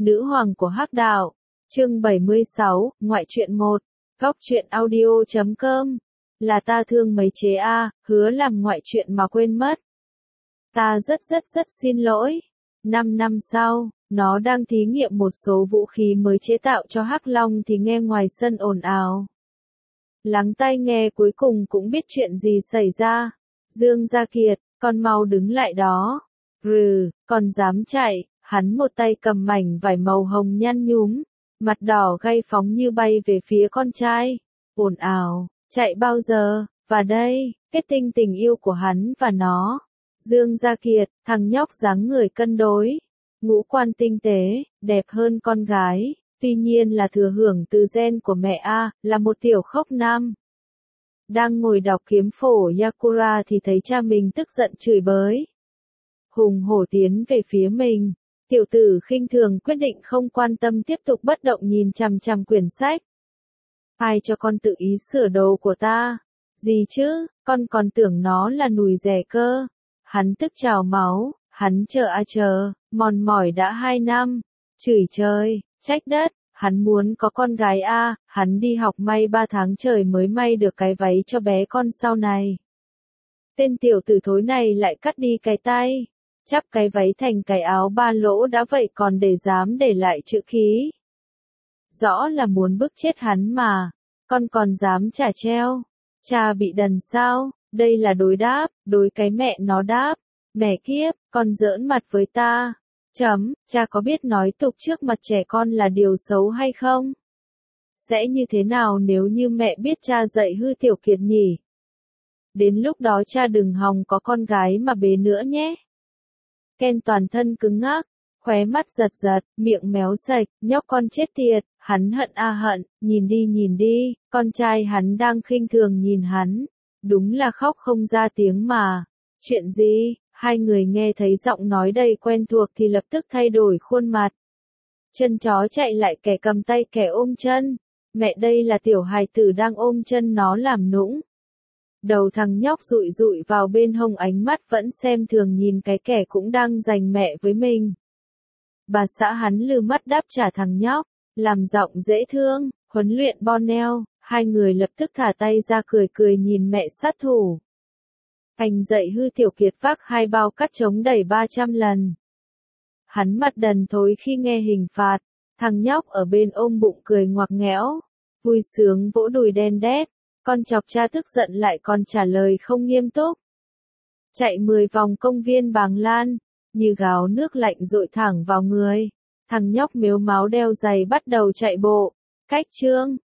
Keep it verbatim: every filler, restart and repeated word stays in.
Nữ hoàng của Hắc đạo. Chương bảy mươi sáu, ngoại truyện một. Góc truyện audio chấm com. Là ta thương mấy chế a, hứa làm ngoại truyện mà quên mất. Ta rất rất rất xin lỗi. Năm năm sau, nó đang thí nghiệm một số vũ khí mới chế tạo cho Hắc Long thì nghe ngoài sân ồn ào. Lắng tai nghe cuối cùng cũng biết chuyện gì xảy ra. Dương Gia Kiệt, con mau đứng lại đó. Rừ, còn dám chạy. Hắn một tay cầm mảnh vải màu hồng nhăn nhúm, mặt đỏ gay phóng như bay về phía con trai. Ồn ào, chạy bao giờ, và đây, kết tinh tình yêu của hắn và nó. Dương Gia Kiệt, thằng nhóc dáng người cân đối, ngũ quan tinh tế, đẹp hơn con gái, tuy nhiên là thừa hưởng từ gen của mẹ A, là một tiểu khốc nam. Đang ngồi đọc kiếm phổ Yakura thì thấy cha mình tức giận chửi bới. Hùng hổ tiến về phía mình. Tiểu tử khinh thường quyết định không quan tâm tiếp tục bất động nhìn chằm chằm quyển sách. Ai cho con tự ý sửa đồ của ta? Gì chứ, con còn tưởng nó là nùi rẻ cơ. Hắn tức trào máu, hắn chờ a chờ, mòn mỏi đã hai năm. Chửi trời, trách đất, hắn muốn có con gái a, hắn đi học may ba tháng trời mới may được cái váy cho bé con sau này. Tên tiểu tử thối này lại cắt đi cái tay. Chắp cái váy thành cái áo ba lỗ đã vậy còn để dám để lại chữ ký. Rõ là muốn bức chết hắn mà, con còn dám trả treo. Cha bị đần sao, đây là đối đáp, đối cái mẹ nó đáp. Mẹ kiếp, con giỡn mặt với ta. Chấm, cha có biết nói tục trước mặt trẻ con là điều xấu hay không? Sẽ như thế nào nếu như mẹ biết cha dạy hư Tiểu Kiệt nhỉ? Đến lúc đó cha đừng hòng có con gái mà bế nữa nhé. Ken toàn thân cứng ngắc, khóe mắt giật giật, miệng méo sạch, nhóc con chết tiệt, hắn hận a hận, nhìn đi nhìn đi, con trai hắn đang khinh thường nhìn hắn, đúng là khóc không ra tiếng mà. Chuyện gì? Hai người nghe thấy giọng nói đầy quen thuộc thì lập tức thay đổi khuôn mặt. Chân chó chạy lại kẻ cầm tay kẻ ôm chân, mẹ đây là tiểu hài tử đang ôm chân nó làm nũng. Đầu thằng nhóc dụi dụi vào bên hông ánh mắt vẫn xem thường nhìn cái kẻ cũng đang giành mẹ với mình. Bà xã hắn lừ mắt đáp trả thằng nhóc, làm giọng dễ thương, huấn luyện Borneo, hai người lập tức thả tay ra cười cười nhìn mẹ sát thủ. Anh dạy hư Tiểu Kiệt vác hai bao cắt trống đẩy ba trăm lần. Hắn mặt đần thối khi nghe hình phạt, thằng nhóc ở bên ôm bụng cười ngoạc nghẽo, vui sướng vỗ đùi đen đét. Con chọc cha tức giận lại còn trả lời không nghiêm túc. Chạy mười vòng công viên Bàng Lan, như gáo nước lạnh dội thẳng vào người. Thằng nhóc mếu máo đeo giày bắt đầu chạy bộ. Cách chương,